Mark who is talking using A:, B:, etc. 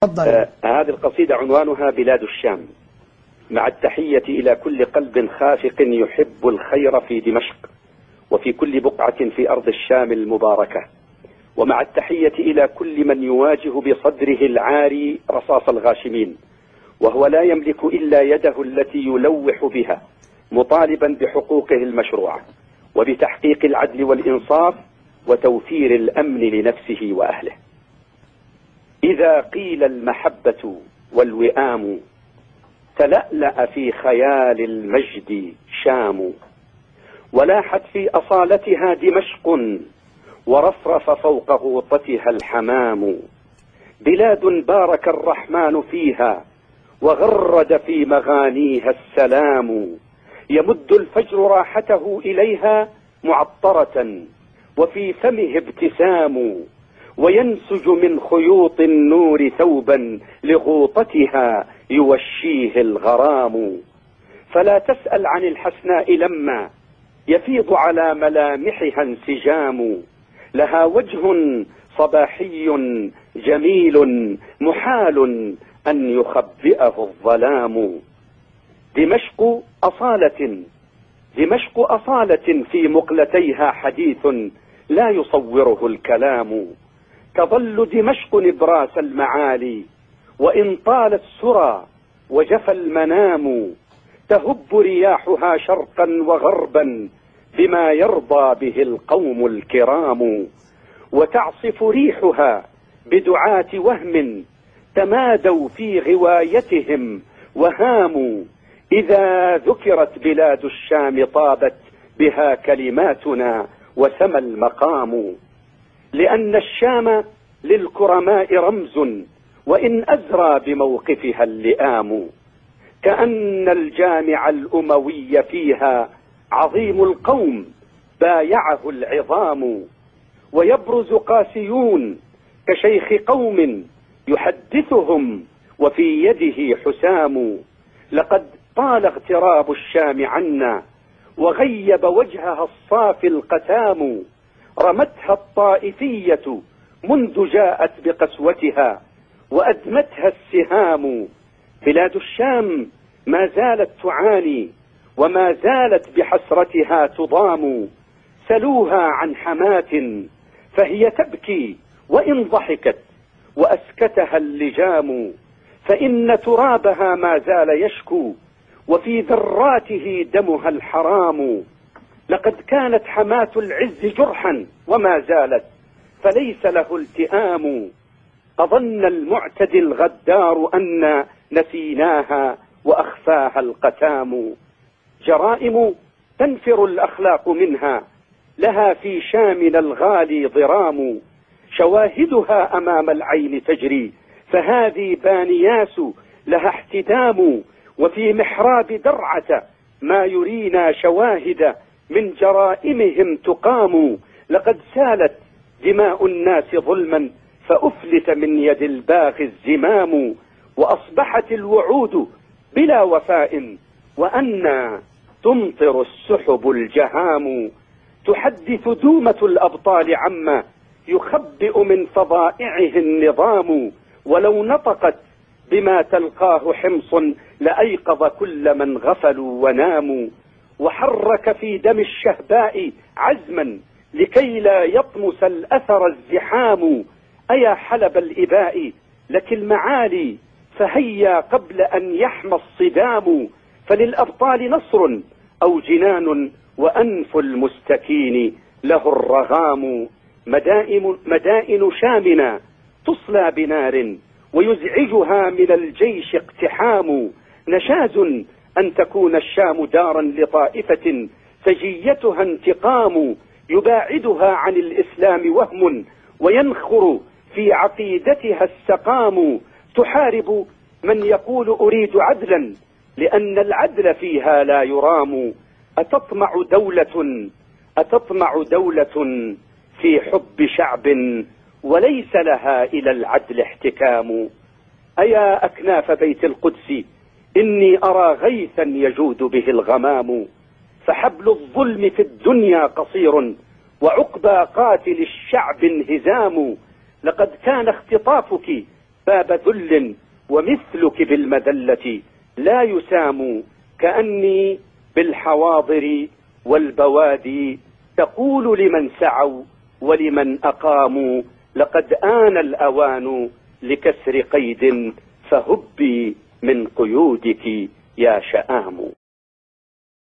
A: تفضل.
B: هذه القصيدة عنوانها بلاد الشام. مع التحية إلى كل قلب خافق يحب الخير في دمشق وفي كل بقعة في أرض الشام المباركة، ومع التحية إلى كل من يواجه بصدره العاري رصاص الغاشمين وهو لا يملك إلا يده التي يلوح بها، مطالبا بحقوقه المشروعة وبتحقيق العدل والإنصاف وتوفير الأمن لنفسه وأهله. إذا قيل المحبة والوئام تلألأ في خيال المجد شام، ولاحت في أصالتها دمشق ورفرف فوق غوطتها الحمام. بلاد بارك الرحمن فيها وغرد في مغانيها السلام، يمد الفجر راحته إليها معطرة وفي فمه ابتسام، وينسج من خيوط النور ثوبا لغوطتها يوشيه الغرام. فلا تسأل عن الحسناء لما يفيض على ملامحها انسجام، لها وجه صباحي جميل محال أن يخبئه الظلام. دمشق أصالة في مقلتيها حديث لا يصوره الكلام. تظل دمشق نبراس المعالي وإن طال السرى وجفى المنام، تهب رياحها شرقا وغربا بما يرضى به القوم الكرام، وتعصف ريحها بدعاة وهم تمادوا في غوايتهم وهاموا. إذا ذكرت بلاد الشام طابت بها كلماتنا وسمى المقام، لأن الشام للكرماء رمز وإن أزرى بموقفها اللئام. كأن الجامع الأموي فيها عظيم القوم بايعه العظام، ويبرز قاسيون كشيخ قوم يحدثهم وفي يده حسام. لقد طال اغتراب الشام عنا وغيب وجهها الصافي القتام، رمتها الطائفية منذ جاءت بقسوتها وأدمتها السهام. بلاد الشام ما زالت تعاني وما زالت بحسرتها تضام، سلوها عن حماة فهي تبكي وإن ضحكت وأسكتها اللجام، فإن ترابها ما زال يشكو وفي ذراته دمها الحرام. لقد كانت حماة العز جرحا وما زالت فليس له التئام. أظن المعتدي الغدار أن نسيناها وأخفاها القتام. جرائم تنفر الأخلاق منها لها في شامنا الغالي ضرام، شواهدها أمام العين تجري فهذه بانياس لها احتدام. وفي محراب درعة ما يرينا شواهد من جرائمهم تقام. لقد سالت دماء الناس ظلما فأفلت من يد الباغي الزمام، وأصبحت الوعود بلا وفاء وأنى تمطر السحب الجهام. تحدث دومة الأبطال عما يخبئ من فضائعه النظام، ولو نطقت بما تلقاه حمص لأيقظ كل من غفلوا وناموا. وحرك في دم الشهباء عزما لكي لا يطمس الأثر الزحام. أيا حلب الإباء لك المعالي فهيا قبل أن يحمى الصدام، فللأبطال نصر أو جنان وأنف المستكين له الرغام. مدائن شامنا تصلى بنار ويزعجها من الجيش اقتحام. نشاز أن تكون الشام دارا لطائفة سجيتها انتقام، يباعدها عن الإسلام وهم وينخر في عقيدتها السقام. تحارب من يقول أريد عدلا لأن العدل فيها لا يرام. أتطمع دولة في حب شعب وليس لها إلى العدل احتكام. أيا أكناف بيت القدس إني أرى غيثا يجود به الغمام، فحبل الظلم في الدنيا قصير وعقبى قاتل الشعب انهزام. لقد كان اختطافك باب ذل ومثلك بالمذلة لا يسام، كأني بالحواضر والبوادي تقول لمن سعوا ولمن أقاموا لقد آن الأوان لكسر قيد فهبي من قيودك يا شآم.